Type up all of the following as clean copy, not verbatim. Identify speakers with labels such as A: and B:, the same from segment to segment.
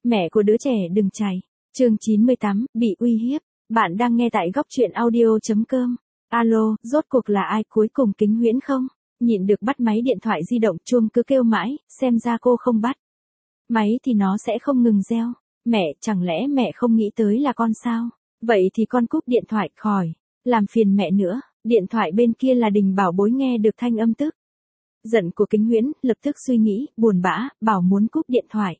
A: Mẹ của đứa trẻ đừng chạy. Chương 98, bị uy hiếp. Bạn đang nghe tại góc truyện audio.com. Alo, rốt cuộc là ai, cuối cùng Kính Huyễn không? Nhịn được bắt máy điện thoại di động, chuông cứ kêu mãi, xem ra cô không bắt máy thì nó sẽ không ngừng reo. Mẹ, chẳng lẽ mẹ không nghĩ tới là con sao? Vậy thì con cúp điện thoại khỏi làm phiền mẹ nữa. Điện thoại bên kia là Đình Bảo Bối nghe được thanh âm tức giận của Kính Huyễn, lập tức suy nghĩ, buồn bã, bảo muốn cúp điện thoại.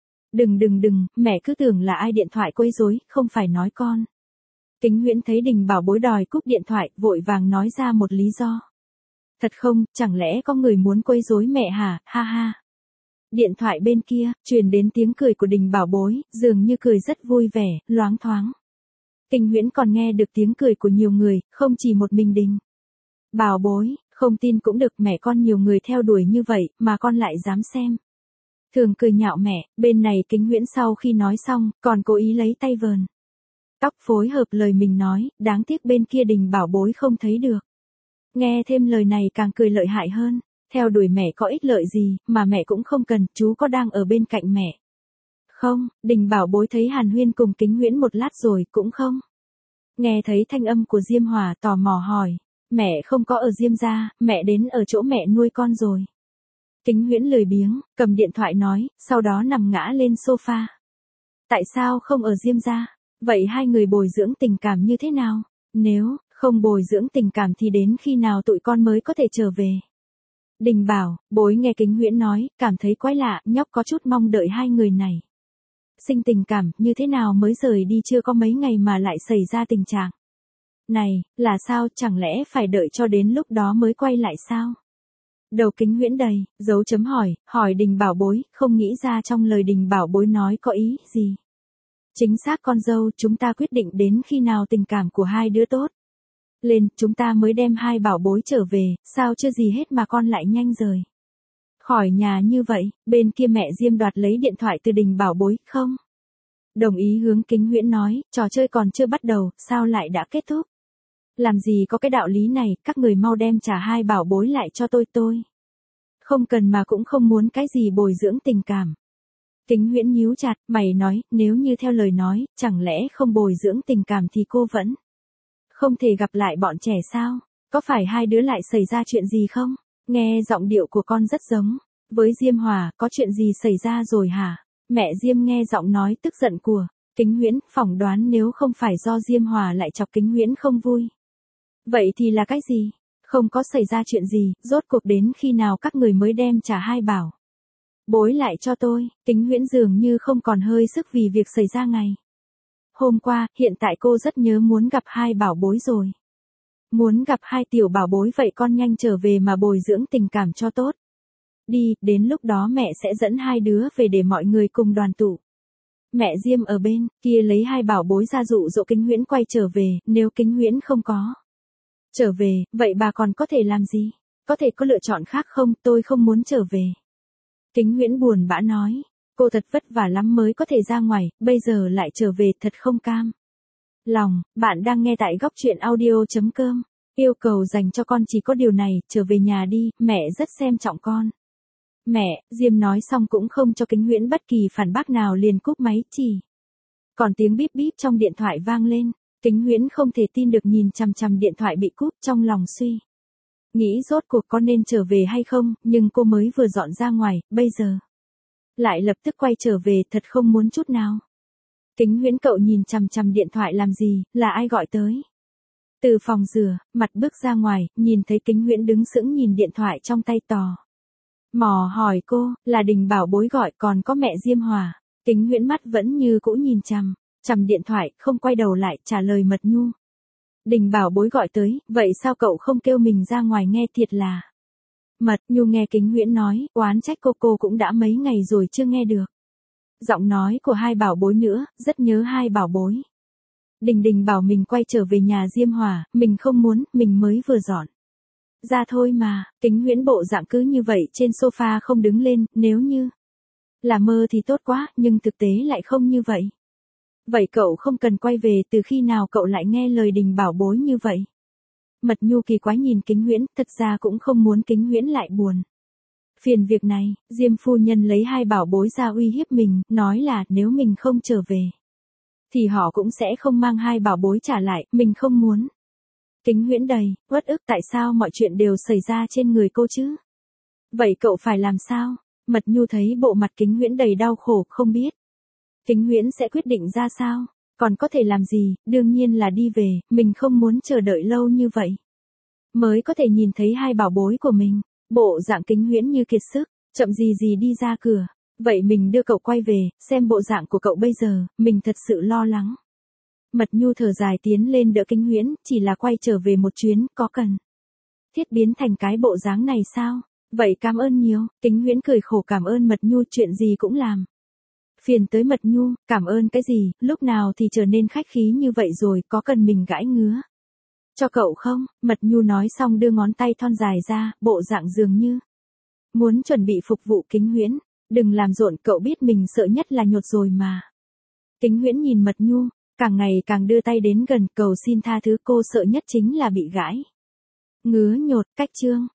A: Đừng, mẹ cứ tưởng là ai điện thoại quấy rối, không phải nói con. Kính Huyễn thấy Đình Bảo Bối đòi cúp điện thoại, vội vàng nói ra một lý do. Thật không, chẳng lẽ có người muốn quấy rối mẹ hả, ha ha. Điện thoại bên kia, truyền đến tiếng cười của Đình Bảo Bối, dường như cười rất vui vẻ, loáng thoáng. Kính Huyễn còn nghe được tiếng cười của nhiều người, không chỉ một mình Đình Bảo Bối, không tin cũng được, mẹ con nhiều người theo đuổi như vậy, mà con lại dám xem. Thường cười nhạo mẹ, bên này Kính Huyễn sau khi nói xong, còn cố ý lấy tay vờn tóc phối hợp lời mình nói, đáng tiếc bên kia Đình Bảo Bối không thấy được. Nghe thêm lời này càng cười lợi hại hơn, theo đuổi mẹ có ích lợi gì, mà mẹ cũng không cần, chú có đang ở bên cạnh mẹ không? Đình Bảo Bối thấy Hàn Huyên cùng Kính Huyễn một lát rồi, cũng không nghe thấy thanh âm của Diêm Hòa, tò mò hỏi, mẹ không có ở Diêm gia, mẹ đến ở chỗ mẹ nuôi con rồi. Kính Huyễn lười biếng, cầm điện thoại nói, sau đó nằm ngã lên sofa. Tại sao không ở Diêm gia? Vậy hai người bồi dưỡng tình cảm như thế nào? Nếu không bồi dưỡng tình cảm thì đến khi nào tụi con mới có thể trở về? Đình Bảo Bối nghe Kính Huyễn nói, cảm thấy quái lạ, nhóc có chút mong đợi hai người này sinh tình cảm, như thế nào mới rời đi chưa có mấy ngày mà lại xảy ra tình trạng này, là sao, chẳng lẽ phải đợi cho đến lúc đó mới quay lại sao? Đầu Kính Huyễn đầy dấu chấm hỏi Đình Bảo Bối, không nghĩ ra trong lời Đình Bảo Bối nói có ý gì. Chính xác con dâu, chúng ta quyết định đến khi nào tình cảm của hai đứa tốt lên, chúng ta mới đem hai bảo bối trở về, sao chưa gì hết mà con lại nhanh rời khỏi nhà như vậy. Bên kia mẹ Diêm đoạt lấy điện thoại từ Đình Bảo Bối, không đồng ý hướng Kính Huyễn nói, trò chơi còn chưa bắt đầu, sao lại đã kết thúc? Làm gì có cái đạo lý này, các người mau đem trả hai bảo bối lại cho tôi không cần mà cũng không muốn cái gì bồi dưỡng tình cảm. Kính Huyễn nhíu chặt mày nói, nếu như theo lời nói, chẳng lẽ không bồi dưỡng tình cảm thì cô vẫn không thể gặp lại bọn trẻ sao? Có phải hai đứa lại xảy ra chuyện gì không? Nghe giọng điệu của con rất giống với Diêm Hòa, có chuyện gì xảy ra rồi hả? Mẹ Diêm nghe giọng nói tức giận của Kính Huyễn, phỏng đoán nếu không phải do Diêm Hòa lại chọc Kính Huyễn không vui. Vậy thì là cái gì? Không có xảy ra chuyện gì, rốt cuộc đến khi nào các người mới đem trả hai bảo bối lại cho tôi? Kính Huyễn dường như không còn hơi sức vì việc xảy ra ngày hôm qua, hiện tại cô rất nhớ muốn gặp hai bảo bối rồi. Muốn gặp hai tiểu bảo bối, vậy con nhanh trở về mà bồi dưỡng tình cảm cho tốt. Đi, đến lúc đó mẹ sẽ dẫn hai đứa về để mọi người cùng đoàn tụ. Mẹ Diêm ở bên kia lấy hai bảo bối ra dụ dỗ Kính Huyễn quay trở về, nếu Kính Huyễn không có trở về, vậy bà còn có thể làm gì? Có thể có lựa chọn khác không, tôi không muốn trở về. Kính Huyễn buồn bã nói, cô thật vất vả lắm mới có thể ra ngoài, bây giờ lại trở về, thật không cam lòng. Bạn đang nghe tại góc truyện audio.com. Yêu cầu dành cho con chỉ có điều này, trở về nhà đi, mẹ rất xem trọng con. Mẹ, Diêm nói xong cũng không cho Kính Huyễn bất kỳ phản bác nào, liền cúp máy, chỉ còn tiếng bíp bíp trong điện thoại vang lên. Kính Huyễn không thể tin được nhìn chằm chằm điện thoại bị cúp, trong lòng suy nghĩ rốt cuộc có nên trở về hay không, nhưng cô mới vừa dọn ra ngoài, bây giờ lại lập tức quay trở về, thật không muốn chút nào. Kính Huyễn cậu nhìn chằm chằm điện thoại làm gì, là ai gọi tới? Từ phòng rửa, mặt bước ra ngoài, nhìn thấy Kính Huyễn đứng sững nhìn điện thoại trong tay, tò mò hỏi cô, là Đình Bảo Bối gọi, còn có mẹ Diêm Hòa. Kính Huyễn mắt vẫn như cũ nhìn chằm chằm điện thoại, không quay đầu lại, trả lời Mật Nhu. Đình Bảo Bối gọi tới, vậy sao cậu không kêu mình ra ngoài, nghe thiệt là. Mật Nhu nghe Kính Huyễn nói, oán trách cô cũng đã mấy ngày rồi chưa nghe được giọng nói của hai bảo bối nữa, rất nhớ hai bảo bối. Đình bảo mình quay trở về nhà Diêm Hòa, mình không muốn, mình mới vừa dọn ra thôi mà. Kính Huyễn bộ dạng cứ như vậy trên sofa không đứng lên, nếu như là mơ thì tốt quá, nhưng thực tế lại không như vậy. Vậy cậu không cần quay về, từ khi nào cậu lại nghe lời Đình Bảo Bối như vậy? Mật Nhu kỳ quái nhìn Kính Huyễn, thật ra cũng không muốn Kính Huyễn lại buồn Phiền việc này, Diêm phu nhân lấy hai bảo bối ra uy hiếp mình, nói là nếu mình không trở về, thì họ cũng sẽ không mang hai bảo bối trả lại, mình không muốn. Kính Huyễn đầy, uất ức tại sao mọi chuyện đều xảy ra trên người cô chứ? Vậy cậu phải làm sao? Mật Nhu thấy bộ mặt Kính Huyễn đầy đau khổ, không biết. Kính Huyễn sẽ quyết định ra sao? Còn có thể làm gì, đương nhiên là đi về, mình không muốn chờ đợi lâu như vậy. Mới có thể nhìn thấy hai bảo bối của mình. Bộ dạng Kính Huyễn như kiệt sức, chậm gì gì đi ra cửa. Vậy mình đưa cậu quay về, xem bộ dạng của cậu bây giờ, mình thật sự lo lắng. Mật Nhu thở dài tiến lên đỡ Kính Huyễn, chỉ là quay trở về một chuyến, có cần thiết biến thành cái bộ dáng này sao? Vậy cảm ơn nhiều, Kính Huyễn cười khổ cảm ơn Mật Nhu chuyện gì cũng làm. Phiền tới Mật Nhu, cảm ơn cái gì, lúc nào thì trở nên khách khí như vậy rồi, có cần mình gãi ngứa cho cậu không? Mật Nhu nói xong đưa ngón tay thon dài ra, bộ dạng dường như muốn chuẩn bị phục vụ Kính Huyễn. Đừng làm rộn, cậu biết mình sợ nhất là nhột rồi mà. Kính Huyễn nhìn Mật Nhu, càng ngày càng đưa tay đến gần, cầu xin tha thứ, cô sợ nhất chính là bị gãi ngứa nhột. Cách chương